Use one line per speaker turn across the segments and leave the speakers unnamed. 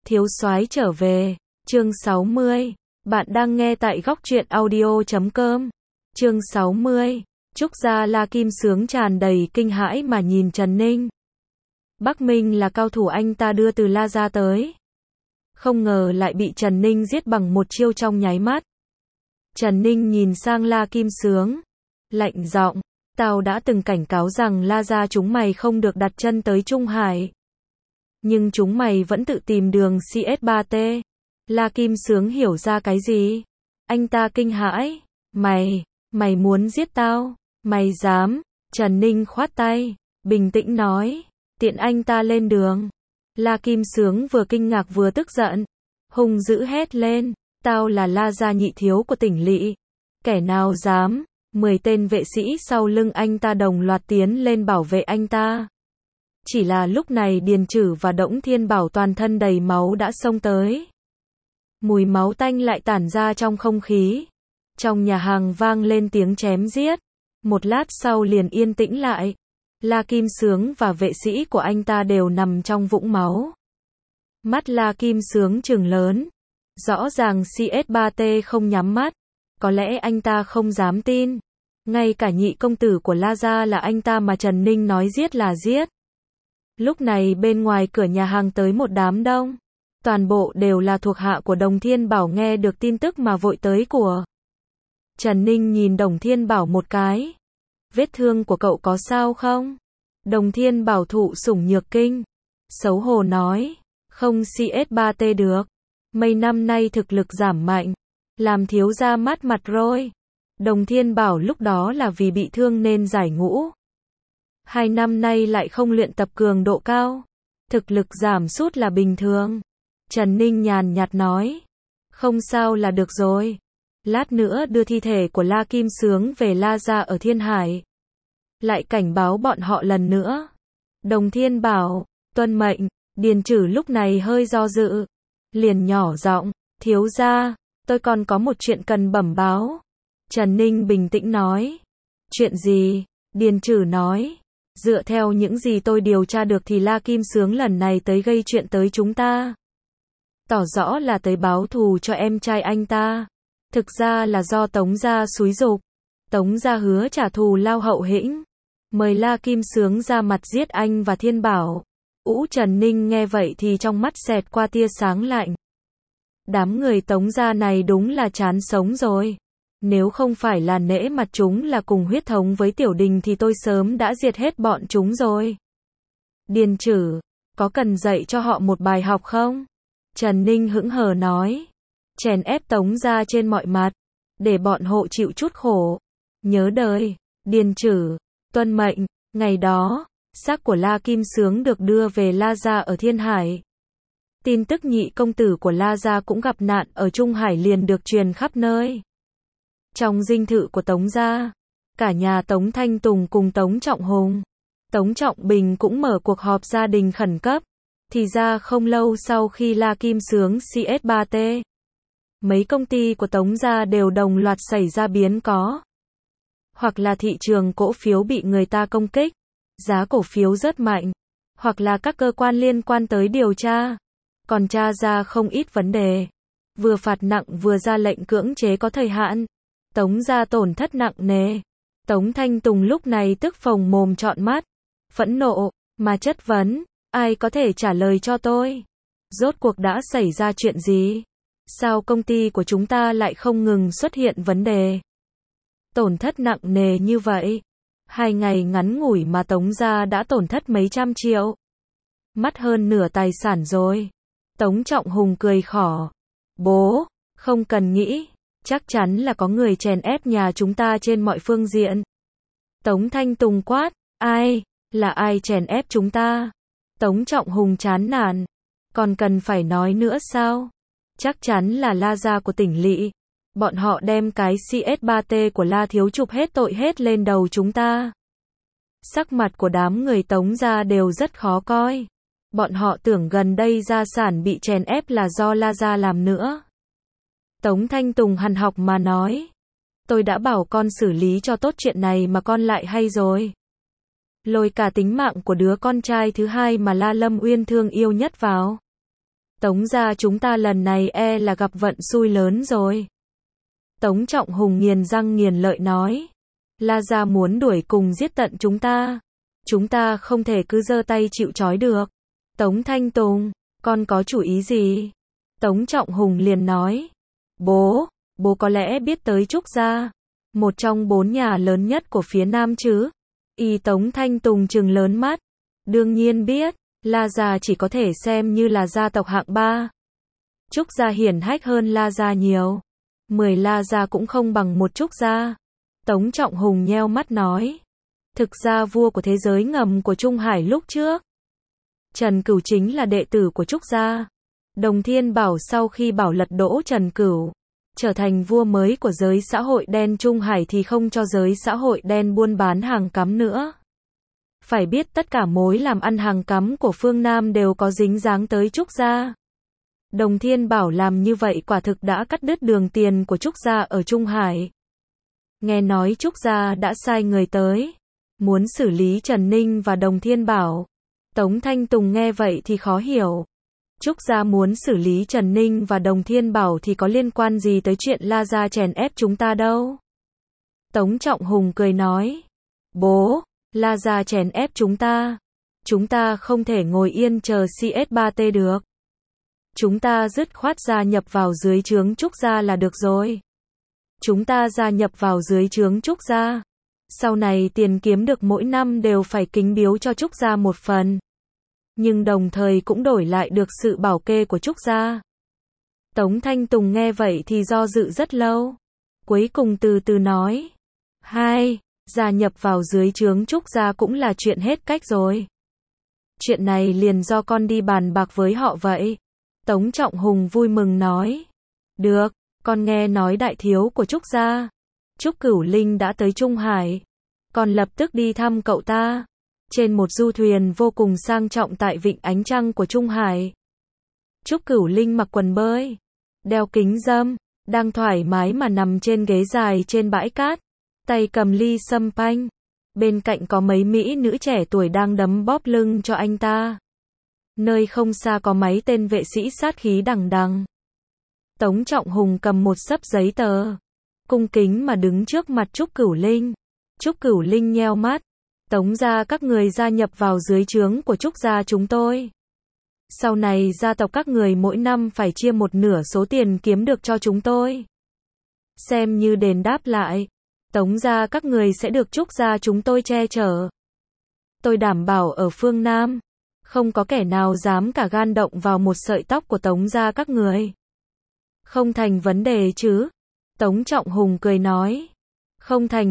Thiếu soái trở về, chương 60. Bạn đang nghe tại góc truyện audio.com. Chương 60. Trúc gia La Kim Sướng tràn đầy kinh hãi mà nhìn Trần Ninh. Bắc Minh là cao thủ anh ta đưa từ La gia tới. Không ngờ lại bị Trần Ninh giết bằng một chiêu trong nháy mắt. Trần Ninh nhìn sang La Kim Sướng, lạnh giọng, tao đã từng cảnh cáo rằng La gia chúng mày không được đặt chân tới Trung Hải. Nhưng chúng mày vẫn tự tìm đường CS3T. La Kim Sướng hiểu ra cái gì? Anh ta kinh hãi. Mày muốn giết tao? Mày dám? Trần Ninh khoát tay, bình tĩnh nói, tiện anh ta lên đường. La Kim Sướng vừa kinh ngạc vừa tức giận, hung dữ hét lên, tao là La gia nhị thiếu của tỉnh lỵ. Kẻ nào dám? 10 tên vệ sĩ sau lưng anh ta đồng loạt tiến lên bảo vệ anh ta. Chỉ là lúc này Điền Trử và Đổng Thiên Bảo toàn thân đầy máu đã xông tới. Mùi máu tanh lại tản ra trong không khí. Trong nhà hàng vang lên tiếng chém giết. Một lát sau liền yên tĩnh lại. La Kim Sướng và vệ sĩ của anh ta đều nằm trong vũng máu. Mắt La Kim Sướng trừng lớn. Rõ ràng CS3T không nhắm mắt. Có lẽ anh ta không dám tin. Ngay cả nhị công tử của La gia là anh ta mà Trần Ninh nói giết là giết. Lúc này bên ngoài cửa nhà hàng tới một đám đông. Toàn bộ đều là thuộc hạ của Đồng Thiên Bảo nghe được tin tức mà vội tới của. Trần Ninh nhìn Đồng Thiên Bảo một cái. Vết thương của cậu có sao không? Đồng Thiên Bảo thụ sủng nhược kinh. Xấu hổ nói. Không CS3T được. Mấy năm nay thực lực giảm mạnh. Làm thiếu gia mát mặt rồi. Đồng Thiên Bảo lúc đó là vì bị thương nên giải ngũ. 2 năm nay lại không luyện tập cường độ cao. Thực lực giảm sút là bình thường. Trần Ninh nhàn nhạt nói. Không sao là được rồi. Lát nữa đưa thi thể của La Kim Sướng về La gia ở Thiên Hải. Lại cảnh báo bọn họ lần nữa. Đồng Thiên Bảo, tuân mệnh. Điền Trử lúc này hơi do dự. Liền nhỏ giọng, thiếu gia, tôi còn có một chuyện cần bẩm báo. Trần Ninh bình tĩnh nói. Chuyện gì? Điền Trử nói. Dựa theo những gì tôi điều tra được thì La Kim Sướng lần này tới gây chuyện tới chúng ta. Tỏ rõ là tới báo thù cho em trai anh ta. Thực ra là do Tống gia xúi giục. Tống gia hứa trả thù lao hậu hĩnh. Mời La Kim Sướng ra mặt giết anh và Thiên Bảo. Trần Ninh nghe vậy thì trong mắt xẹt qua tia sáng lạnh. Đám người Tống gia này đúng là chán sống rồi. Nếu không phải là nể mặt chúng là cùng huyết thống với Tiểu Đình thì tôi sớm đã diệt hết bọn chúng rồi. Điền Trử, có cần dạy cho họ một bài học không? Trần Ninh hững hờ nói. Chèn ép Tống gia trên mọi mặt. Để bọn hộ chịu chút khổ. Nhớ đời. Điền Trử, tuân mệnh. Ngày đó, xác của La Kim Sướng được đưa về La gia ở Thiên Hải. Tin tức nhị công tử của La gia cũng gặp nạn ở Trung Hải liền được truyền khắp nơi. Trong dinh thự của Tống gia, cả nhà Tống Thanh Tùng cùng Tống Trọng Hùng, Tống Trọng Bình cũng mở cuộc họp gia đình khẩn cấp. Thì ra không lâu sau khi La Kim Sướng CS3T, mấy công ty của Tống gia đều đồng loạt xảy ra biến cố. Hoặc là thị trường cổ phiếu bị người ta công kích, giá cổ phiếu rất mạnh, hoặc là các cơ quan liên quan tới điều tra, còn tra ra không ít vấn đề. Vừa phạt nặng vừa ra lệnh cưỡng chế có thời hạn. Tống gia tổn thất nặng nề. Tống Thanh Tùng lúc này tức phồng mồm trọn mắt, phẫn nộ, mà chất vấn, ai có thể trả lời cho tôi? Rốt cuộc đã xảy ra chuyện gì? Sao công ty của chúng ta lại không ngừng xuất hiện vấn đề? Tổn thất nặng nề như vậy. 2 ngày ngắn ngủi mà Tống gia đã tổn thất mấy trăm triệu. Mất hơn nửa tài sản rồi. Tống Trọng Hùng cười khỏ. Bố, không cần nghĩ. Chắc chắn là có người chèn ép nhà chúng ta trên mọi phương diện. Tống Thanh Tùng quát. Ai? Là ai chèn ép chúng ta? Tống Trọng Hùng chán nản. Còn cần phải nói nữa sao? Chắc chắn là La gia của tỉnh lỵ. Bọn họ đem cái CS3T của La thiếu chụp hết tội hết lên đầu chúng ta. Sắc mặt của đám người Tống gia đều rất khó coi. Bọn họ tưởng gần đây gia sản bị chèn ép là do La gia làm nữa. Tống Thanh Tùng hằn học mà nói. Tôi đã bảo con xử lý cho tốt chuyện này mà con lại hay rồi. Lôi cả tính mạng của đứa con trai thứ hai mà La Lâm Uyên thương yêu nhất vào. Tống gia chúng ta lần này là gặp vận xui lớn rồi. Tống Trọng Hùng nghiền răng nghiền lợi nói. La gia muốn đuổi cùng giết tận chúng ta không thể cứ giơ tay chịu trói được. Tống Thanh Tùng, con có chủ ý gì? Tống Trọng Hùng liền nói. Bố có lẽ biết tới Trúc gia, một trong 4 nhà lớn nhất của phía Nam chứ? Tống Thanh Tùng trừng lớn mắt. Đương nhiên biết, La gia chỉ có thể xem như là gia tộc hạng 3. Trúc gia hiển hách hơn La gia nhiều. 10 La gia cũng không bằng một Trúc gia. Tống Trọng Hùng nheo mắt nói. Thực ra vua của thế giới ngầm của Trung Hải lúc trước, Trần Cửu chính là đệ tử của Trúc gia. Đồng Thiên Bảo sau khi bảo lật đổ Trần Cửu, trở thành vua mới của giới xã hội đen Trung Hải thì không cho giới xã hội đen buôn bán hàng cấm nữa. Phải biết tất cả mối làm ăn hàng cấm của phương Nam đều có dính dáng tới Trúc gia. Đồng Thiên Bảo làm như vậy quả thực đã cắt đứt đường tiền của Trúc gia ở Trung Hải. Nghe nói Trúc gia đã sai người tới, muốn xử lý Trần Ninh và Đồng Thiên Bảo. Tống Thanh Tùng nghe vậy thì khó hiểu. Trúc gia muốn xử lý Trần Ninh và Đồng Thiên Bảo thì có liên quan gì tới chuyện La gia chèn ép chúng ta đâu? Tống Trọng Hùng cười nói. Bố, La gia chèn ép chúng ta không thể ngồi yên chờ CS3T được. Chúng ta dứt khoát gia nhập vào dưới trướng Trúc gia là được rồi. Chúng ta gia nhập vào dưới trướng Trúc gia. Sau này tiền kiếm được mỗi năm đều phải kính biếu cho Trúc gia một phần. Nhưng đồng thời cũng đổi lại được sự bảo kê của Trúc gia. Tống Thanh Tùng nghe vậy thì do dự rất lâu. Cuối cùng từ từ nói. Gia nhập vào dưới trướng Trúc gia cũng là chuyện hết cách rồi. Chuyện này liền do con đi bàn bạc với họ vậy. Tống Trọng Hùng vui mừng nói. Được, con nghe nói đại thiếu của Trúc gia, Trúc Cửu Linh đã tới Trung Hải. Con lập tức đi thăm cậu ta. Trên một du thuyền vô cùng sang trọng tại vịnh Ánh Trăng của Trung Hải. Trúc Cửu Linh mặc quần bơi, đeo kính râm, đang thoải mái mà nằm trên ghế dài trên bãi cát, tay cầm ly sâm panh. Bên cạnh có mấy mỹ nữ trẻ tuổi đang đấm bóp lưng cho anh ta. Nơi không xa có mấy tên vệ sĩ sát khí đằng đằng. Tống Trọng Hùng cầm một xấp giấy tờ, cung kính mà đứng trước mặt Trúc Cửu Linh. Trúc Cửu Linh nheo mắt. Tống gia các người gia nhập vào dưới trướng của Trúc gia chúng tôi. Sau này gia tộc các người mỗi năm phải chia một nửa số tiền kiếm được cho chúng tôi. Xem như đền đáp lại. Tống gia các người sẽ được Trúc gia chúng tôi che chở. Tôi đảm bảo ở phương Nam, không có kẻ nào dám cả gan động vào một sợi tóc của Tống gia các người. Không thành vấn đề chứ? Tống Trọng Hùng cười nói. Không thành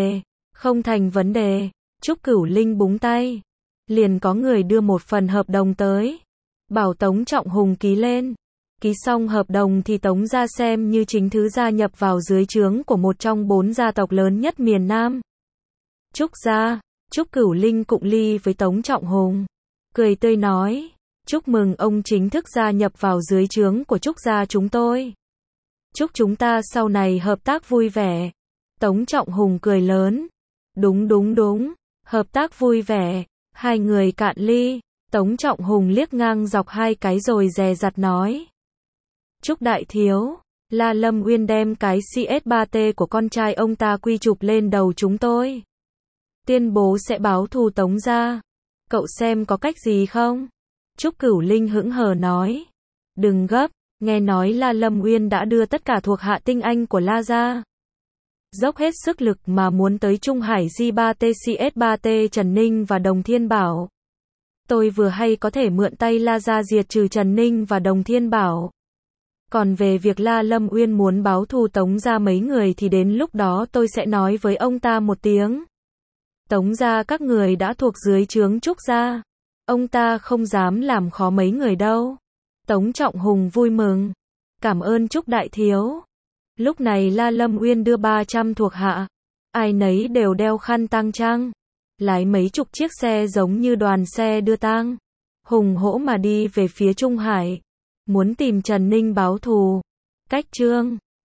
vấn đề. Trúc Cửu Linh búng tay. Liền có người đưa một phần hợp đồng tới. Bảo Tống Trọng Hùng ký lên. Ký xong hợp đồng thì Tống gia xem như chính thức gia nhập vào dưới trướng của một trong 4 gia tộc lớn nhất miền Nam. Trúc gia. Trúc Cửu Linh cụng ly với Tống Trọng Hùng, cười tươi nói. Chúc mừng ông chính thức gia nhập vào dưới trướng của Trúc gia chúng tôi. Chúc chúng ta sau này hợp tác vui vẻ. Tống Trọng Hùng cười lớn. Đúng. Hợp tác vui vẻ. Hai người cạn ly. Tống Trọng Hùng liếc ngang dọc 2 cái rồi dè dặt nói. Trúc đại thiếu, La Lâm Uyên đem cái CS3T của con trai ông ta quy chụp lên đầu chúng tôi. Tuyên bố sẽ báo thù Tống gia. Cậu xem có cách gì không? Trúc Cửu Linh hững hờ nói. Đừng gấp, nghe nói La Lâm Uyên đã đưa tất cả thuộc hạ tinh anh của La gia, dốc hết sức lực mà muốn tới Trung Hải G3T CS3T Trần Ninh và Đồng Thiên Bảo. Tôi vừa hay có thể mượn tay La gia diệt trừ Trần Ninh và Đồng Thiên Bảo. Còn về việc La Lâm Uyên muốn báo thù Tống gia mấy người thì đến lúc đó tôi sẽ nói với ông ta một tiếng. Tống gia các người đã thuộc dưới trướng Trúc gia, ông ta không dám làm khó mấy người đâu. Tống Trọng Hùng vui mừng. Cảm ơn Trúc đại thiếu. Lúc này La Lâm Uyên đưa 300 thuộc hạ, ai nấy đều đeo khăn tang trang, lái mấy chục chiếc xe giống như đoàn xe đưa tang, hùng hổ mà đi về phía Trung Hải, muốn tìm Trần Ninh báo thù. Cách chương